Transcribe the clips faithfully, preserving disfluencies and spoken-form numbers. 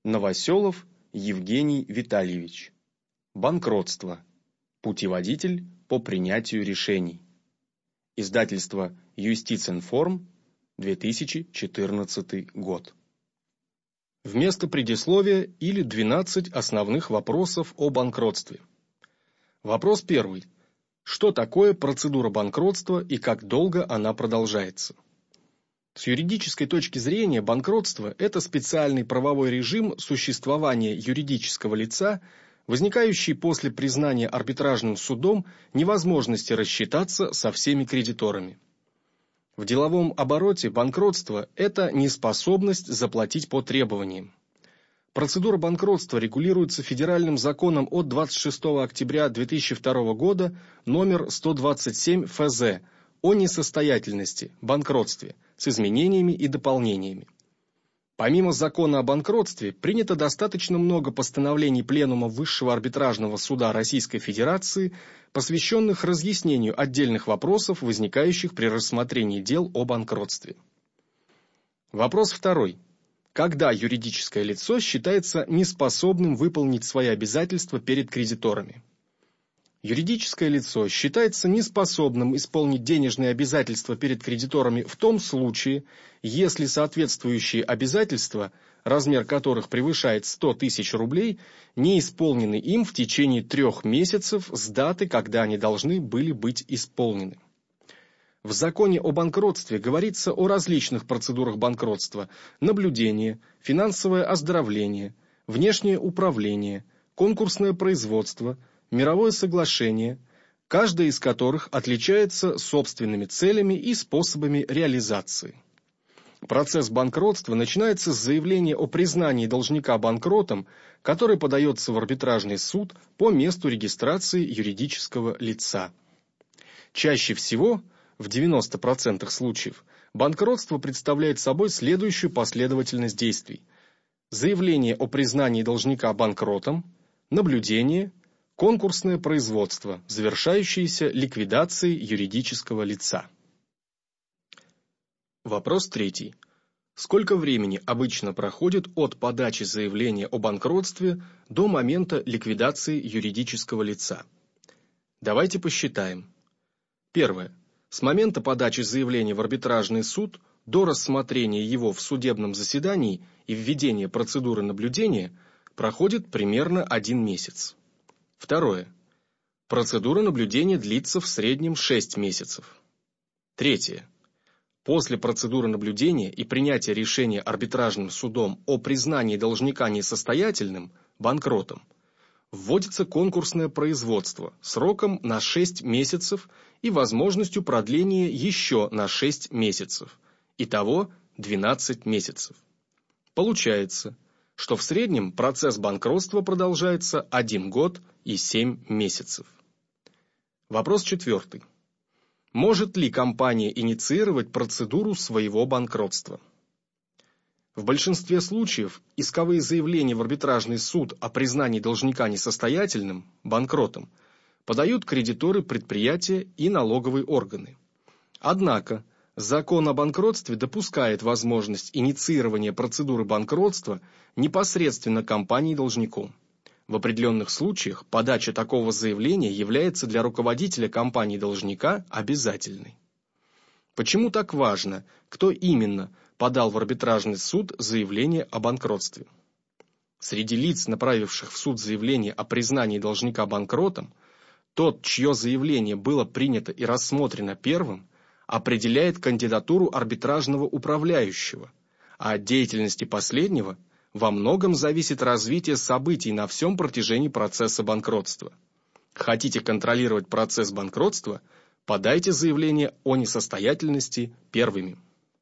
Новоселов Евгений Витальевич. Банкротство. Путеводитель по принятию решений. Издательство Юстицинформ, две тысячи четырнадцатый год. Вместо предисловия или двенадцать основных вопросов о банкротстве. Вопрос первый. Что такое процедура банкротства и как долго она продолжается? С юридической точки зрения банкротство – это специальный правовой режим существования юридического лица, возникающий после признания арбитражным судом невозможности рассчитаться со всеми кредиторами. В деловом обороте банкротство – это неспособность заплатить по требованиям. Процедура банкротства регулируется федеральным законом от двадцать шестого октября две тысячи второго года номер сто двадцать семь эф зэ о несостоятельности, банкротстве, с изменениями и дополнениями. Помимо закона о банкротстве, принято достаточно много постановлений Пленума Высшего арбитражного суда Российской Федерации, посвященных разъяснению отдельных вопросов, возникающих при рассмотрении дел о банкротстве. Вопрос второй. Когда юридическое лицо считается неспособным выполнить свои обязательства перед кредиторами? Юридическое лицо считается неспособным исполнить денежные обязательства перед кредиторами в том случае, если соответствующие обязательства, размер которых превышает сто тысяч рублей, не исполнены им в течение трех месяцев с даты, когда они должны были быть исполнены. В законе о банкротстве говорится о различных процедурах банкротства: наблюдение, финансовое оздоровление, внешнее управление, конкурсное производство, мировое соглашение, каждое из которых отличается собственными целями и способами реализации. Процесс банкротства начинается с заявления о признании должника банкротом, которое подается в арбитражный суд по месту регистрации юридического лица. Чаще всего, в девяноста процентах случаев, банкротство представляет собой следующую последовательность действий: заявление о признании должника банкротом, наблюдение, конкурсное производство, завершающееся ликвидацией юридического лица. Вопрос третий. Сколько времени обычно проходит от подачи заявления о банкротстве до момента ликвидации юридического лица? Давайте посчитаем. Первое. С момента подачи заявления в арбитражный суд до рассмотрения его в судебном заседании и введения процедуры наблюдения проходит примерно один месяц. Второе. Процедура наблюдения длится в среднем шесть месяцев. Третье. После процедуры наблюдения и принятия решения арбитражным судом о признании должника несостоятельным, банкротом, вводится конкурсное производство сроком на шесть месяцев и возможностью продления еще на шесть месяцев. Итого двенадцать месяцев. Получается, что в среднем процесс банкротства продолжается один год и семь месяцев. Вопрос четвертый. Может ли компания инициировать процедуру своего банкротства? В большинстве случаев исковые заявления в арбитражный суд о признании должника несостоятельным, банкротом, подают кредиторы предприятия и налоговые органы. Однако, закон о банкротстве допускает возможность инициирования процедуры банкротства непосредственно компанией-должником. В определенных случаях подача такого заявления является для руководителя компании-должника обязательной. Почему так важно, кто именно подал в арбитражный суд заявление о банкротстве? Среди лиц, направивших в суд заявление о признании должника банкротом, тот, чье заявление было принято и рассмотрено первым, определяет кандидатуру арбитражного управляющего, а от деятельности последнего во многом зависит развитие событий на всем протяжении процесса банкротства. Хотите контролировать процесс банкротства? Подайте заявление о несостоятельности первыми.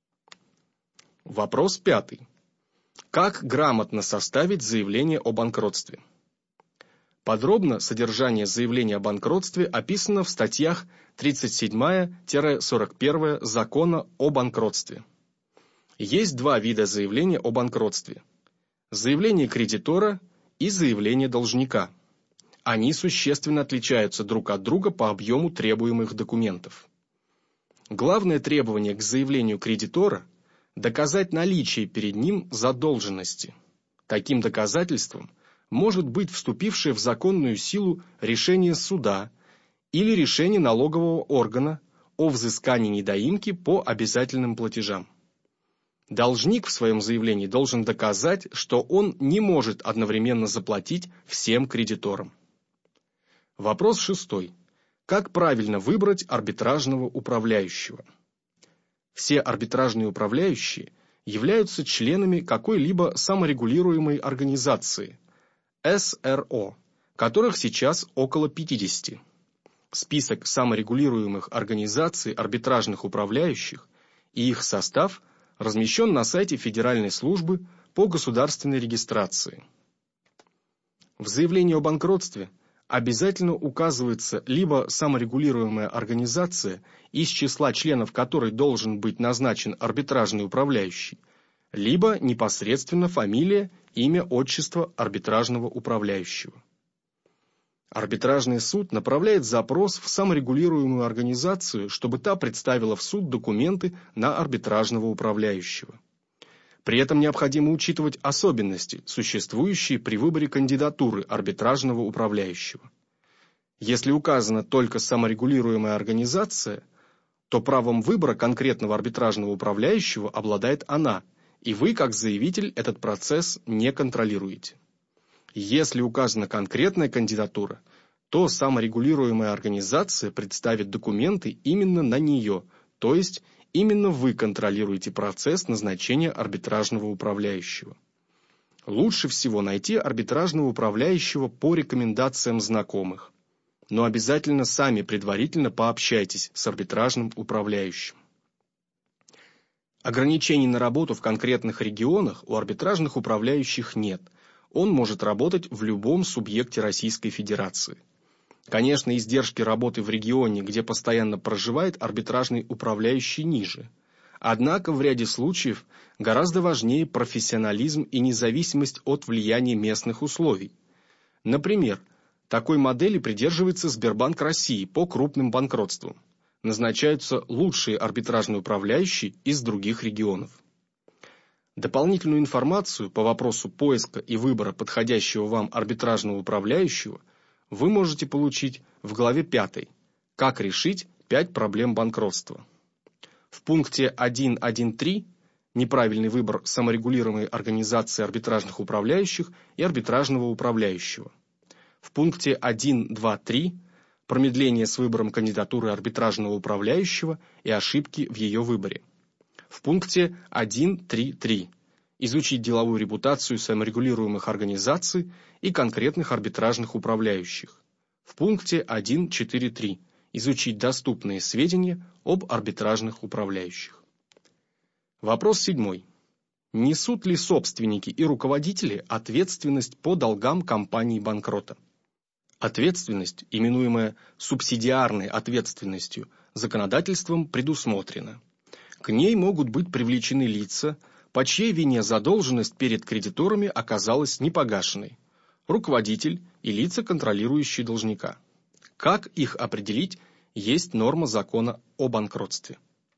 Вопрос пятый. Как грамотно составить заявление о банкротстве? Подробно содержание заявления о банкротстве описано в статьях тридцать седьмая — сорок первая Закона о банкротстве. Есть два вида заявления о банкротстве: заявление кредитора и заявление должника. Они существенно отличаются друг от друга по объему требуемых документов. Главное требование к заявлению кредитора – доказать наличие перед ним задолженности. Таким доказательством может быть вступившее в законную силу решение суда или решение налогового органа о взыскании недоимки по обязательным платежам. Должник в своем заявлении должен доказать, что он не может одновременно заплатить всем кредиторам. Вопрос шестой. Как правильно выбрать арбитражного управляющего? Все арбитражные управляющие являются членами какой-либо саморегулируемой организации, эс эр о, которых сейчас около пятидесяти. Список саморегулируемых организаций арбитражных управляющих и их состав размещен на сайте Федеральной службы по государственной регистрации. В заявлении о банкротстве обязательно указывается либо саморегулируемая организация, из числа членов которой должен быть назначен арбитражный управляющий, либо непосредственно фамилия, имя, отчество арбитражного управляющего. Арбитражный суд направляет запрос в саморегулируемую организацию, чтобы та представила в суд документы на арбитражного управляющего. При этом необходимо учитывать особенности, существующие при выборе кандидатуры арбитражного управляющего. Если указана только саморегулируемая организация, то правом выбора конкретного арбитражного управляющего обладает она, и вы, как заявитель, этот процесс не контролируете. Если указана конкретная кандидатура, то саморегулируемая организация представит документы именно на нее, то есть именно вы контролируете процесс назначения арбитражного управляющего. Лучше всего найти арбитражного управляющего по рекомендациям знакомых, но обязательно сами предварительно пообщайтесь с арбитражным управляющим. Ограничений на работу в конкретных регионах у арбитражных управляющих нет. Он может работать в любом субъекте Российской Федерации. Конечно, издержки работы в регионе, где постоянно проживает арбитражный управляющий, ниже. Однако в ряде случаев гораздо важнее профессионализм и независимость от влияния местных условий. Например, такой модели придерживается Сбербанк России по крупным банкротствам. Назначаются лучшие арбитражные управляющие из других регионов. Дополнительную информацию по вопросу поиска и выбора подходящего вам арбитражного управляющего вы можете получить в главе пятой «Как решить пять проблем банкротства». В пункте один точка один точка три «Неправильный выбор саморегулируемой организации арбитражных управляющих и арбитражного управляющего». В пункте один точка два точка три «Промедление с выбором кандидатуры арбитражного управляющего и ошибки в ее выборе». В пункте один точка три точка три «Изучить деловую репутацию саморегулируемых организаций и конкретных арбитражных управляющих». В пункте один точка четыре точка три «Изучить доступные сведения об арбитражных управляющих». Вопрос седьмой. Несут ли собственники и руководители ответственность по долгам компании-банкрота? Ответственность, именуемая субсидиарной ответственностью, законодательством предусмотрена. К ней могут быть привлечены лица, по чьей вине задолженность перед кредиторами оказалась непогашенной, руководитель и лица, контролирующие должника. Как их определить, есть норма закона о банкротстве.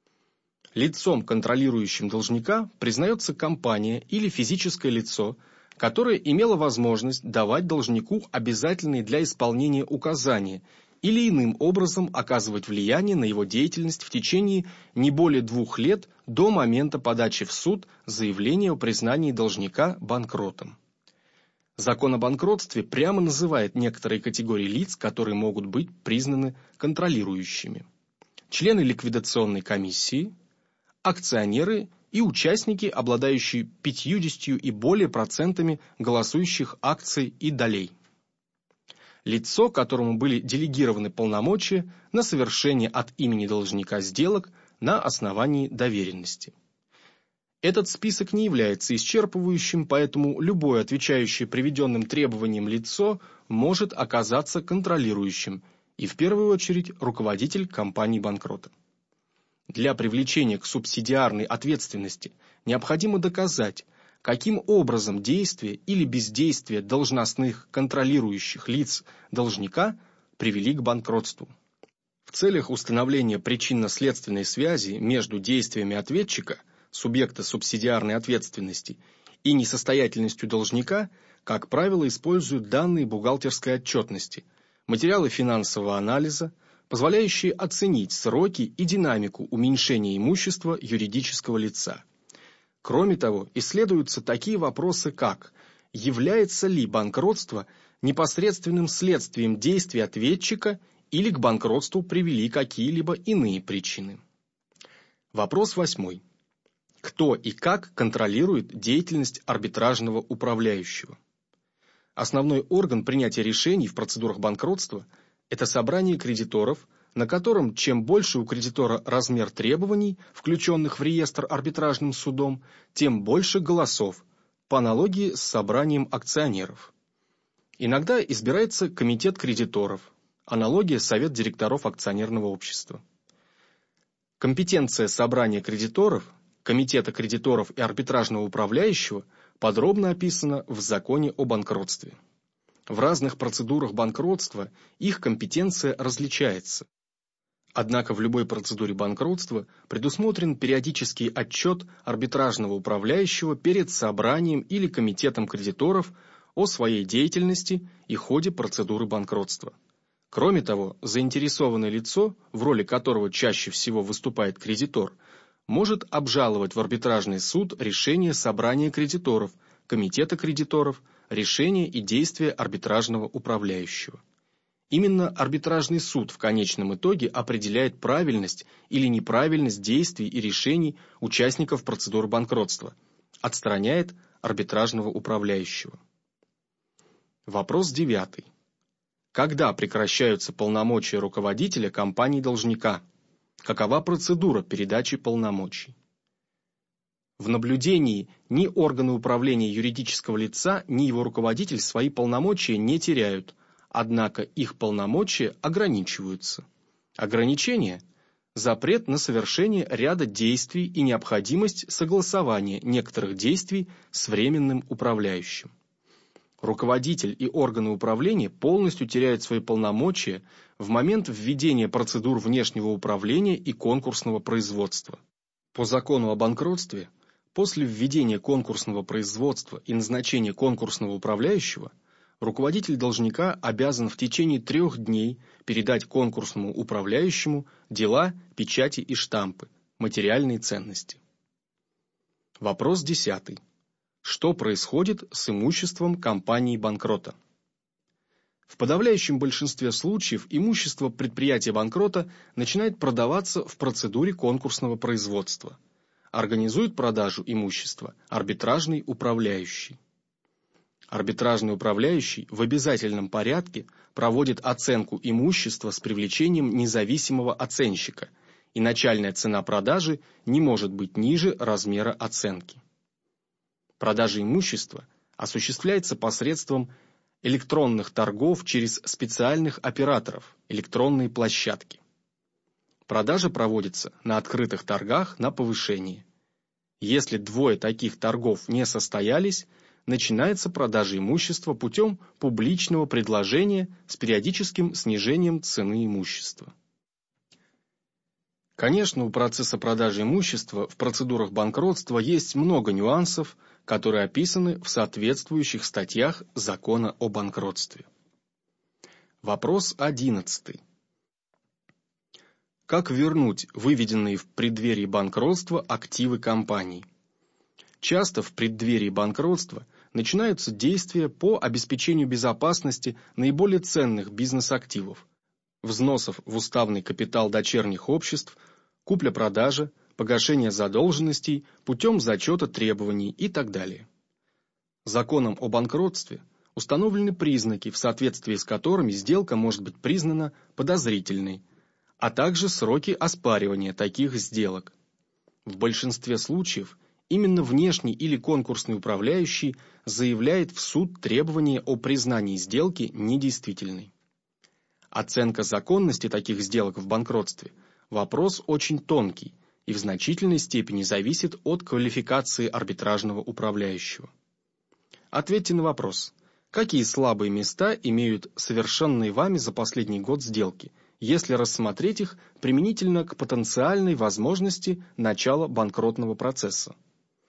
Лицом, контролирующим должника, признается компания или физическое лицо, которое имело возможность давать должнику обязательные для исполнения указания или иным образом оказывать влияние на его деятельность в течение не более двух лет до момента подачи в суд заявления о признании должника банкротом. Закон о банкротстве прямо называет некоторые категории лиц, которые могут быть признаны контролирующими. Члены ликвидационной комиссии, акционеры и участники, обладающие пятьюдесятью и более процентами голосующих акций и долей. Лицо, которому были делегированы полномочия на совершение от имени должника сделок на основании доверенности. Этот список не является исчерпывающим, поэтому любое отвечающее приведенным требованиям лицо может оказаться контролирующим, и в первую очередь руководитель компании-банкрота. Для привлечения к субсидиарной ответственности необходимо доказать, каким образом действия или бездействие должностных контролирующих лиц должника привели к банкротству. В целях установления причинно-следственной связи между действиями ответчика, субъекта субсидиарной ответственности, и несостоятельностью должника, как правило, используют данные бухгалтерской отчетности, материалы финансового анализа, позволяющие оценить сроки и динамику уменьшения имущества юридического лица. Кроме того, исследуются такие вопросы, как: является ли банкротство непосредственным следствием действий ответчика или к банкротству привели какие-либо иные причины. Вопрос восьмой. Кто и как контролирует деятельность арбитражного управляющего? Основной орган принятия решений в процедурах банкротства – это собрание кредиторов, на котором чем больше у кредитора размер требований, включенных в реестр арбитражным судом, тем больше голосов, по аналогии с собранием акционеров. Иногда избирается комитет кредиторов, аналогия совет директоров акционерного общества. Компетенция собрания кредиторов, комитета кредиторов и арбитражного управляющего подробно описана в законе о банкротстве. В разных процедурах банкротства их компетенция различается. Однако в любой процедуре банкротства предусмотрен периодический отчет арбитражного управляющего перед собранием или комитетом кредиторов о своей деятельности и ходе процедуры банкротства. Кроме того, заинтересованное лицо, в роли которого чаще всего выступает кредитор, может обжаловать в арбитражный суд решение собрания кредиторов, комитета кредиторов, решения и действия арбитражного управляющего. Именно арбитражный суд в конечном итоге определяет правильность или неправильность действий и решений участников процедуры банкротства, отстраняет арбитражного управляющего. Вопрос девятый. Когда прекращаются полномочия руководителя компании-должника? Какова процедура передачи полномочий? В наблюдении ни органы управления юридического лица, ни его руководитель свои полномочия не теряют, однако их полномочия ограничиваются. Ограничение – запрет на совершение ряда действий и необходимость согласования некоторых действий с временным управляющим. Руководитель и органы управления полностью теряют свои полномочия в момент введения процедур внешнего управления и конкурсного производства. По закону о банкротстве, после введения конкурсного производства и назначения конкурсного управляющего, руководитель должника обязан в течение трех дней передать конкурсному управляющему дела, печати и штампы, материальные ценности. Вопрос десятый. Что происходит с имуществом компании-банкрота? В подавляющем большинстве случаев имущество предприятия-банкрота начинает продаваться в процедуре конкурсного производства. Организует продажу имущества арбитражный управляющий. Арбитражный управляющий в обязательном порядке проводит оценку имущества с привлечением независимого оценщика, и начальная цена продажи не может быть ниже размера оценки. Продажа имущества осуществляется посредством электронных торгов через специальных операторов, электронные площадки. Продажа проводится на открытых торгах на повышение. Если двое таких торгов не состоялись, начинается продажа имущества путем публичного предложения с периодическим снижением цены имущества. Конечно, у процесса продажи имущества в процедурах банкротства есть много нюансов, которые описаны в соответствующих статьях Закона о банкротстве. Вопрос одиннадцатый. Как вернуть выведенные в преддверии банкротства активы компаний? Часто в преддверии банкротства начинаются действия по обеспечению безопасности наиболее ценных бизнес-активов, взносов в уставный капитал дочерних обществ, купля-продажа, погашение задолженностей путем зачета требований и так далее. Законом о банкротстве установлены признаки, в соответствии с которыми сделка может быть признана подозрительной, а также сроки оспаривания таких сделок. В большинстве случаев именно внешний или конкурсный управляющий заявляет в суд требование о признании сделки недействительной. Оценка законности таких сделок в банкротстве – вопрос очень тонкий и в значительной степени зависит от квалификации арбитражного управляющего. Ответьте на вопрос, какие слабые места имеют совершенные вами за последний год сделки, если рассмотреть их применительно к потенциальной возможности начала банкротного процесса.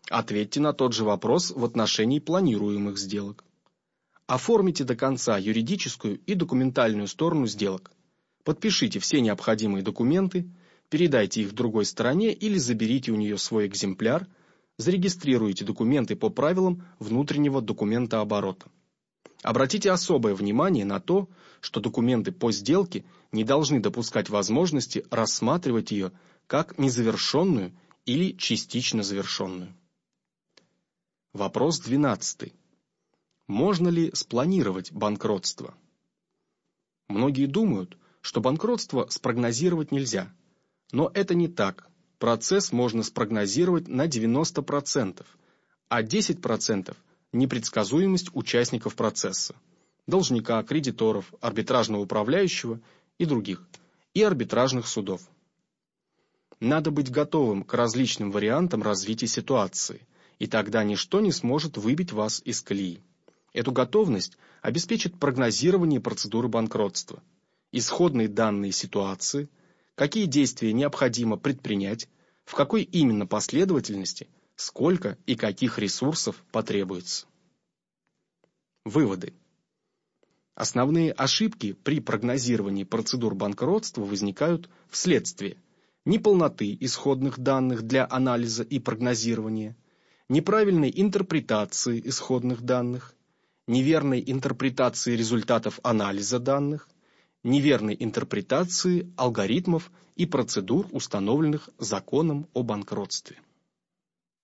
Ответьте на тот же вопрос в отношении планируемых сделок. Оформите до конца юридическую и документальную сторону сделок. Подпишите все необходимые документы, передайте их другой стороне или заберите у нее свой экземпляр, зарегистрируйте документы по правилам внутреннего документооборота. Обратите особое внимание на то, что документы по сделке не должны допускать возможности рассматривать ее как незавершенную или частично завершенную. Вопрос двенадцатый. Можно ли спланировать банкротство? Многие думают, что банкротство спрогнозировать нельзя, но это не так. Процесс можно спрогнозировать на девяносто процентов, а десять процентов – непредсказуемость участников процесса, должника, кредиторов, арбитражного управляющего и других, и арбитражных судов. Надо быть готовым к различным вариантам развития ситуации, и тогда ничто не сможет выбить вас из колеи. Эту готовность обеспечит прогнозирование процедуры банкротства, исходные данные ситуации, какие действия необходимо предпринять, в какой именно последовательности, сколько и каких ресурсов потребуется. Выводы. Основные ошибки при прогнозировании процедур банкротства возникают вследствие неполноты исходных данных для анализа и прогнозирования, неправильной интерпретации исходных данных, неверной интерпретации результатов анализа данных, неверной интерпретации алгоритмов и процедур, установленных законом о банкротстве.